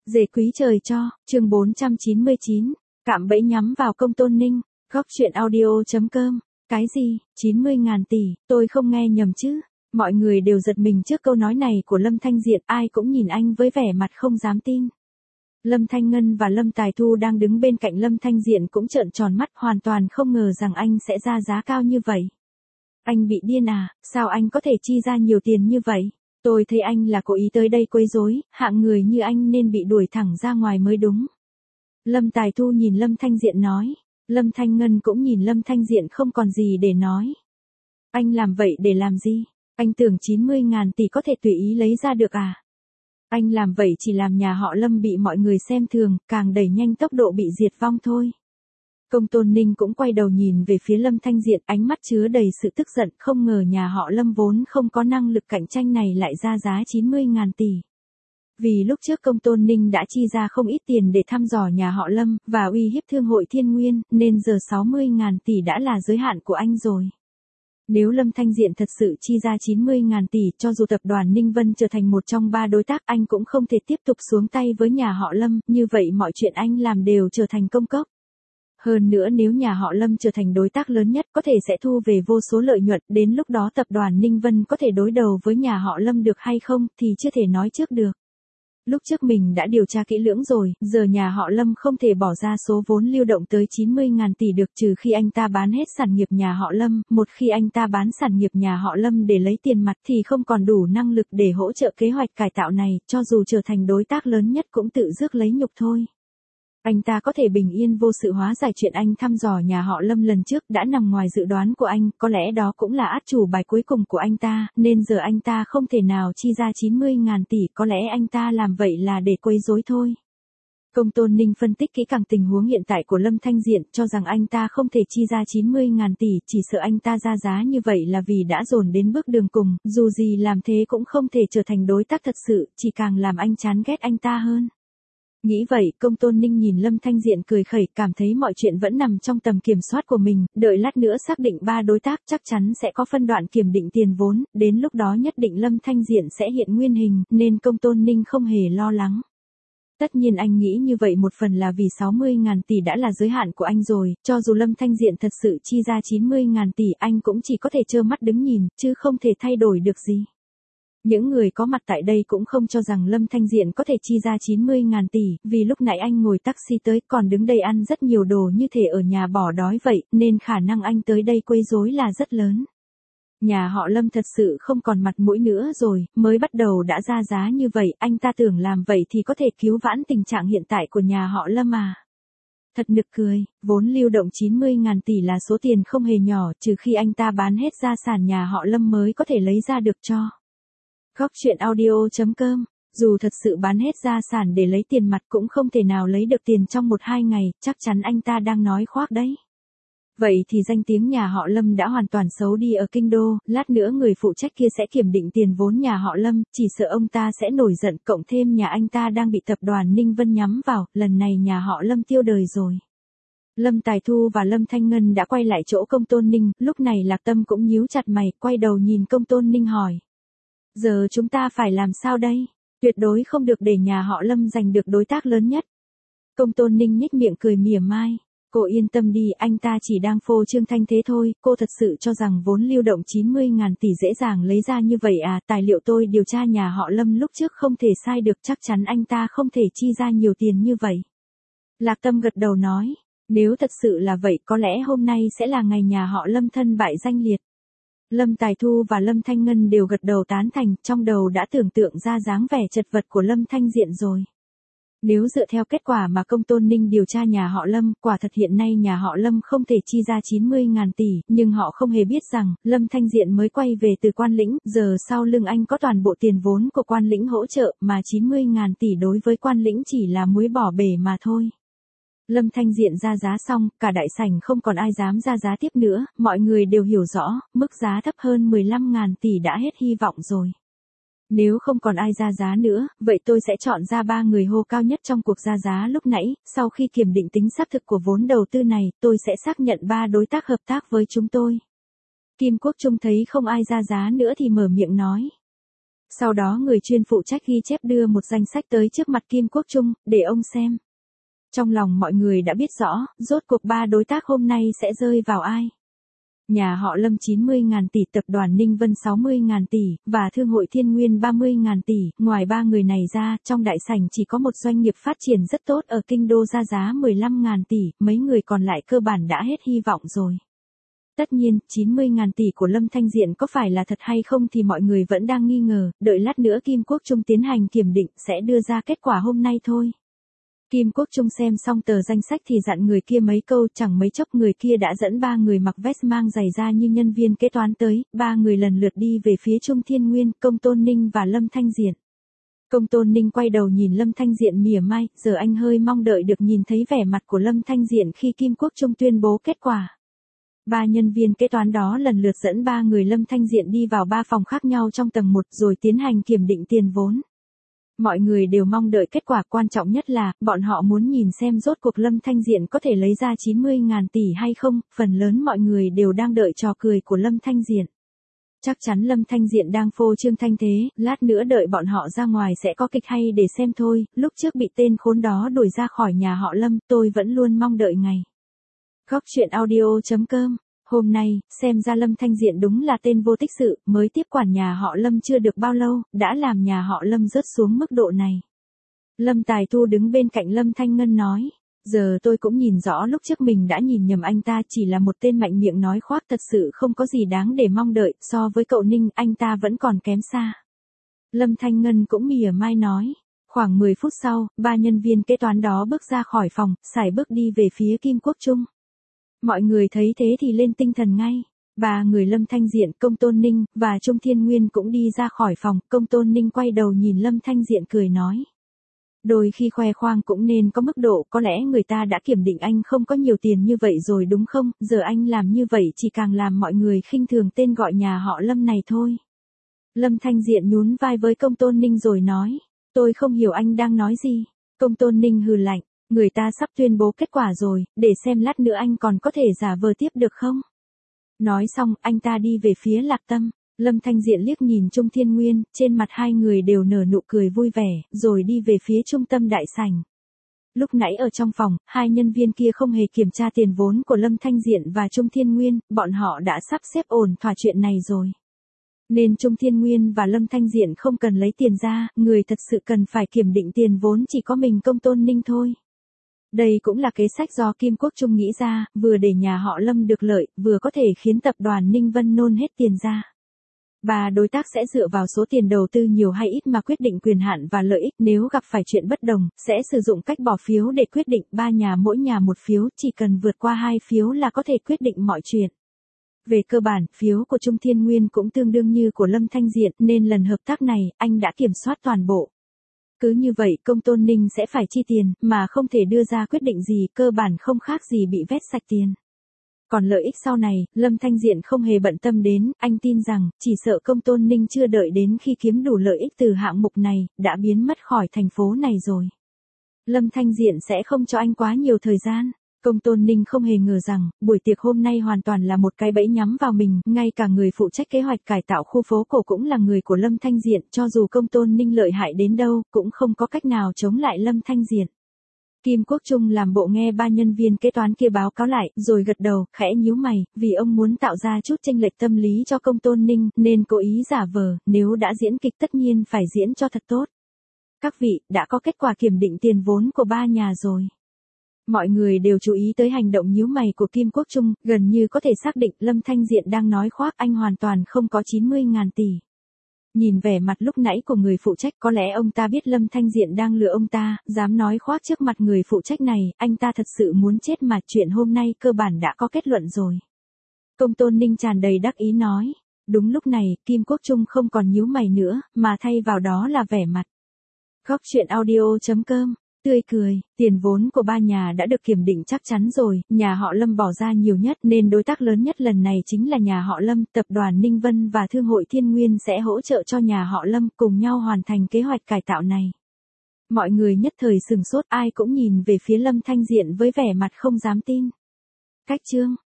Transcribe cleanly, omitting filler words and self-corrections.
Dề quý trời cho, chương 499, cạm bẫy nhắm vào Công Tôn Ninh, góc chuyện audio.com, cái gì, 90.000 tỷ, tôi không nghe nhầm chứ. Mọi người đều giật mình trước câu nói này của Lâm Thanh Diện, ai cũng nhìn anh với vẻ mặt không dám tin. Lâm Thanh Ngân và Lâm Tài Thu đang đứng bên cạnh Lâm Thanh Diện cũng trợn tròn mắt, hoàn toàn không ngờ rằng anh sẽ ra giá cao như vậy. Anh bị điên à, sao anh có thể chi ra nhiều tiền như vậy? Tôi thấy anh là cố ý tới đây quấy rối, hạng người như anh nên bị đuổi thẳng ra ngoài mới đúng. Lâm Tài Thu nhìn Lâm Thanh Diện nói. Lâm Thanh Ngân cũng nhìn Lâm Thanh Diện không còn gì để nói. Anh làm vậy để làm gì? Anh tưởng 90.000 tỷ có thể tùy ý lấy ra được à? Anh làm vậy chỉ làm nhà họ Lâm bị mọi người xem thường, càng đẩy nhanh tốc độ bị diệt vong thôi. Công Tôn Ninh cũng quay đầu nhìn về phía Lâm Thanh Diện, ánh mắt chứa đầy sự tức giận, không ngờ nhà họ Lâm vốn không có năng lực cạnh tranh này lại ra giá 90.000 tỷ. Vì lúc trước Công Tôn Ninh đã chi ra không ít tiền để thăm dò nhà họ Lâm, và uy hiếp thương hội Thiên Nguyên, nên giờ 60.000 tỷ đã là giới hạn của anh rồi. Nếu Lâm Thanh Diện thật sự chi ra 90.000 tỷ, cho dù tập đoàn Ninh Vân trở thành một trong 3 đối tác, anh cũng không thể tiếp tục xuống tay với nhà họ Lâm, như vậy mọi chuyện anh làm đều trở thành công cốc. Hơn nữa nếu nhà họ Lâm trở thành đối tác lớn nhất có thể sẽ thu về vô số lợi nhuận, đến lúc đó tập đoàn Ninh Vân có thể đối đầu với nhà họ Lâm được hay không thì chưa thể nói trước được. Lúc trước mình đã điều tra kỹ lưỡng rồi, giờ nhà họ Lâm không thể bỏ ra số vốn lưu động tới 90.000 tỷ được, trừ khi anh ta bán hết sản nghiệp nhà họ Lâm. Một khi anh ta bán sản nghiệp nhà họ Lâm để lấy tiền mặt thì không còn đủ năng lực để hỗ trợ kế hoạch cải tạo này, cho dù trở thành đối tác lớn nhất cũng tự rước lấy nhục thôi. Anh ta có thể bình yên vô sự hóa giải chuyện anh thăm dò nhà họ Lâm lần trước đã nằm ngoài dự đoán của anh, có lẽ đó cũng là át chủ bài cuối cùng của anh ta, nên giờ anh ta không thể nào chi ra 90.000 tỷ, có lẽ anh ta làm vậy là để quấy rối thôi. Công Tôn Ninh phân tích kỹ càng tình huống hiện tại của Lâm Thanh Diện, cho rằng anh ta không thể chi ra 90.000 tỷ, chỉ sợ anh ta ra giá như vậy là vì đã dồn đến bước đường cùng, dù gì làm thế cũng không thể trở thành đối tác thật sự, chỉ càng làm anh chán ghét anh ta hơn. Nghĩ vậy, Công Tôn Ninh nhìn Lâm Thanh Diện cười khẩy, cảm thấy mọi chuyện vẫn nằm trong tầm kiểm soát của mình, đợi lát nữa xác định 3 đối tác chắc chắn sẽ có phân đoạn kiểm định tiền vốn, đến lúc đó nhất định Lâm Thanh Diện sẽ hiện nguyên hình, nên Công Tôn Ninh không hề lo lắng. Tất nhiên anh nghĩ như vậy một phần là vì 60.000 tỷ đã là giới hạn của anh rồi, cho dù Lâm Thanh Diện thật sự chi ra 90.000 tỷ anh cũng chỉ có thể trơ mắt đứng nhìn, chứ không thể thay đổi được gì. Những người có mặt tại đây cũng không cho rằng Lâm Thanh Diện có thể chi ra 90.000 tỷ, vì lúc nãy anh ngồi taxi tới còn đứng đây ăn rất nhiều đồ như thể ở nhà bỏ đói vậy, nên khả năng anh tới đây quấy rối là rất lớn. Nhà họ Lâm thật sự không còn mặt mũi nữa rồi, mới bắt đầu đã ra giá như vậy, anh ta tưởng làm vậy thì có thể cứu vãn tình trạng hiện tại của nhà họ Lâm à. Thật nực cười, vốn lưu động 90.000 tỷ là số tiền không hề nhỏ, trừ khi anh ta bán hết gia sản nhà họ Lâm mới có thể lấy ra được cho. Góc chuyện audio.com, dù thật sự bán hết gia sản để lấy tiền mặt cũng không thể nào lấy được tiền trong 1-2 ngày, chắc chắn anh ta đang nói khoác đấy. Vậy thì danh tiếng nhà họ Lâm đã hoàn toàn xấu đi ở kinh đô, lát nữa người phụ trách kia sẽ kiểm định tiền vốn nhà họ Lâm, chỉ sợ ông ta sẽ nổi giận, cộng thêm nhà anh ta đang bị tập đoàn Ninh Vân nhắm vào, lần này nhà họ Lâm tiêu đời rồi. Lâm Tài Thu và Lâm Thanh Ngân đã quay lại chỗ Công Tôn Ninh, lúc này Lạc Tâm cũng nhíu chặt mày, quay đầu nhìn Công Tôn Ninh hỏi. Giờ chúng ta phải làm sao đây? Tuyệt đối không được để nhà họ Lâm giành được đối tác lớn nhất. Công Tôn Ninh nhếch miệng cười mỉa mai. Cô yên tâm đi, anh ta chỉ đang phô trương thanh thế thôi, cô thật sự cho rằng vốn lưu động 90.000 tỷ dễ dàng lấy ra như vậy à? Tài liệu tôi điều tra nhà họ Lâm lúc trước không thể sai được, chắc chắn anh ta không thể chi ra nhiều tiền như vậy. Lạc Tâm gật đầu nói, nếu thật sự là vậy có lẽ hôm nay sẽ là ngày nhà họ Lâm thân bại danh liệt. Lâm Tài Thu và Lâm Thanh Ngân đều gật đầu tán thành, trong đầu đã tưởng tượng ra dáng vẻ chật vật của Lâm Thanh Diện rồi. Nếu dựa theo kết quả mà Công Tôn Ninh điều tra nhà họ Lâm, quả thật hiện nay nhà họ Lâm không thể chi ra 90.000 tỷ, nhưng họ không hề biết rằng, Lâm Thanh Diện mới quay về từ Quan Lĩnh, giờ sau lưng anh có toàn bộ tiền vốn của Quan Lĩnh hỗ trợ, mà 90.000 tỷ đối với Quan Lĩnh chỉ là muối bỏ bể mà thôi. Lâm Thanh Diện ra giá xong, cả đại sảnh không còn ai dám ra giá tiếp nữa, mọi người đều hiểu rõ, mức giá thấp hơn 15.000 tỷ đã hết hy vọng rồi. Nếu không còn ai ra giá nữa, vậy tôi sẽ chọn ra 3 người hô cao nhất trong cuộc ra giá lúc nãy, sau khi kiểm định tính xác thực của vốn đầu tư này, tôi sẽ xác nhận 3 đối tác hợp tác với chúng tôi. Kim Quốc Trung thấy không ai ra giá nữa thì mở miệng nói. Sau đó người chuyên phụ trách ghi chép đưa một danh sách tới trước mặt Kim Quốc Trung, để ông xem. Trong lòng mọi người đã biết rõ, rốt cuộc ba đối tác hôm nay sẽ rơi vào ai. Nhà họ Lâm 90.000 tỷ, tập đoàn Ninh Vân 60.000 tỷ, và Thương hội Thiên Nguyên 30.000 tỷ, ngoài ba người này ra, trong đại sảnh chỉ có một doanh nghiệp phát triển rất tốt ở kinh đô ra giá 15.000 tỷ, mấy người còn lại cơ bản đã hết hy vọng rồi. Tất nhiên, 90.000 tỷ của Lâm Thanh Diện có phải là thật hay không thì mọi người vẫn đang nghi ngờ, đợi lát nữa Kim Quốc Trung tiến hành kiểm định sẽ đưa ra kết quả hôm nay thôi. Kim Quốc Trung xem xong tờ danh sách thì dặn người kia mấy câu, chẳng mấy chốc người kia đã dẫn ba người mặc vest mang giày da như nhân viên kế toán tới, ba người lần lượt đi về phía Trung Thiên Nguyên, Công Tôn Ninh và Lâm Thanh Diện. Công Tôn Ninh quay đầu nhìn Lâm Thanh Diện mỉa mai, giờ anh hơi mong đợi được nhìn thấy vẻ mặt của Lâm Thanh Diện khi Kim Quốc Trung tuyên bố kết quả. Ba nhân viên kế toán đó lần lượt dẫn ba người Lâm Thanh Diện đi vào ba phòng khác nhau trong tầng 1 rồi tiến hành kiểm định tiền vốn. Mọi người đều mong đợi kết quả, quan trọng nhất là, bọn họ muốn nhìn xem rốt cuộc Lâm Thanh Diện có thể lấy ra 90.000 tỷ hay không, phần lớn mọi người đều đang đợi trò cười của Lâm Thanh Diện. Chắc chắn Lâm Thanh Diện đang phô trương thanh thế, lát nữa đợi bọn họ ra ngoài sẽ có kịch hay để xem thôi, lúc trước bị tên khốn đó đuổi ra khỏi nhà họ Lâm, tôi vẫn luôn mong đợi ngày. Góc truyện audio.com. Hôm nay, xem ra Lâm Thanh Diện đúng là tên vô tích sự, mới tiếp quản nhà họ Lâm chưa được bao lâu, đã làm nhà họ Lâm rớt xuống mức độ này. Lâm Tài Thu đứng bên cạnh Lâm Thanh Ngân nói, giờ tôi cũng nhìn rõ lúc trước mình đã nhìn nhầm anh ta, chỉ là một tên mạnh miệng nói khoác, thật sự không có gì đáng để mong đợi, so với cậu Ninh anh ta vẫn còn kém xa. Lâm Thanh Ngân cũng mỉa mai nói. Khoảng 10 phút sau, ba nhân viên kế toán đó bước ra khỏi phòng, sải bước đi về phía Kim Quốc Trung. Mọi người thấy thế thì lên tinh thần ngay. Ba người Lâm Thanh Diện, Công Tôn Ninh, và Trung Thiên Nguyên cũng đi ra khỏi phòng. Công Tôn Ninh quay đầu nhìn Lâm Thanh Diện cười nói. Đôi khi khoe khoang cũng nên có mức độ, có lẽ người ta đã kiểm định anh không có nhiều tiền như vậy rồi đúng không, giờ anh làm như vậy chỉ càng làm mọi người khinh thường tên gọi nhà họ Lâm này thôi. Lâm Thanh Diện nhún vai với Công Tôn Ninh rồi nói. Tôi không hiểu anh đang nói gì. Công Tôn Ninh hừ lạnh. Người ta sắp tuyên bố kết quả rồi, để xem lát nữa anh còn có thể giả vờ tiếp được không? Nói xong, anh ta đi về phía Lạc Tâm. Lâm Thanh Diện liếc nhìn Trung Thiên Nguyên, trên mặt hai người đều nở nụ cười vui vẻ, rồi đi về phía trung tâm đại sảnh. Lúc nãy ở trong phòng, hai nhân viên kia không hề kiểm tra tiền vốn của Lâm Thanh Diện và Trung Thiên Nguyên, bọn họ đã sắp xếp ổn thỏa chuyện này rồi. Nên Trung Thiên Nguyên và Lâm Thanh Diện không cần lấy tiền ra, người thật sự cần phải kiểm định tiền vốn chỉ có mình Công Tôn Ninh thôi. Đây cũng là kế sách do Kim Quốc Trung nghĩ ra, vừa để nhà họ Lâm được lợi, vừa có thể khiến tập đoàn Ninh Vân nôn hết tiền ra. Ba đối tác sẽ dựa vào số tiền đầu tư nhiều hay ít mà quyết định quyền hạn và lợi ích, nếu gặp phải chuyện bất đồng, sẽ sử dụng cách bỏ phiếu để quyết định, ba nhà mỗi nhà một phiếu, chỉ cần vượt qua 2 phiếu là có thể quyết định mọi chuyện. Về cơ bản, phiếu của Trung Thiên Nguyên cũng tương đương như của Lâm Thanh Diện, nên lần hợp tác này, anh đã kiểm soát toàn bộ. Cứ như vậy Công Tôn Ninh sẽ phải chi tiền, mà không thể đưa ra quyết định gì, cơ bản không khác gì bị vét sạch tiền. Còn lợi ích sau này, Lâm Thanh Diện không hề bận tâm đến, anh tin rằng, chỉ sợ Công Tôn Ninh chưa đợi đến khi kiếm đủ lợi ích từ hạng mục này, đã biến mất khỏi thành phố này rồi. Lâm Thanh Diện sẽ không cho anh quá nhiều thời gian. Công Tôn Ninh không hề ngờ rằng, buổi tiệc hôm nay hoàn toàn là một cái bẫy nhắm vào mình, ngay cả người phụ trách kế hoạch cải tạo khu phố cổ cũng là người của Lâm Thanh Diện, cho dù Công Tôn Ninh lợi hại đến đâu, cũng không có cách nào chống lại Lâm Thanh Diện. Kim Quốc Trung làm bộ nghe ba nhân viên kế toán kia báo cáo lại, rồi gật đầu, khẽ nhíu mày, vì ông muốn tạo ra chút chênh lệch tâm lý cho Công Tôn Ninh, nên cố ý giả vờ, nếu đã diễn kịch tất nhiên phải diễn cho thật tốt. Các vị, đã có kết quả kiểm định tiền vốn của ba nhà rồi. Mọi người đều chú ý tới hành động nhíu mày của Kim Quốc Trung, gần như có thể xác định Lâm Thanh Diện đang nói khoác, anh hoàn toàn không có 90.000 tỷ. Nhìn vẻ mặt lúc nãy của người phụ trách, có lẽ ông ta biết Lâm Thanh Diện đang lừa ông ta, dám nói khoác trước mặt người phụ trách này, anh ta thật sự muốn chết mà, chuyện hôm nay cơ bản đã có kết luận rồi. Công Tôn Ninh tràn đầy đắc ý nói. Đúng lúc này, Kim Quốc Trung không còn nhíu mày nữa, mà thay vào đó là vẻ mặt. Góc truyện audio.com. Tươi cười, tiền vốn của ba nhà đã được kiểm định chắc chắn rồi, nhà họ Lâm bỏ ra nhiều nhất nên đối tác lớn nhất lần này chính là nhà họ Lâm, tập đoàn Ninh Vân và Thương hội Thiên Nguyên sẽ hỗ trợ cho nhà họ Lâm cùng nhau hoàn thành kế hoạch cải tạo này. Mọi người nhất thời sừng sốt, ai cũng nhìn về phía Lâm Thanh Diện với vẻ mặt không dám tin. Cách chương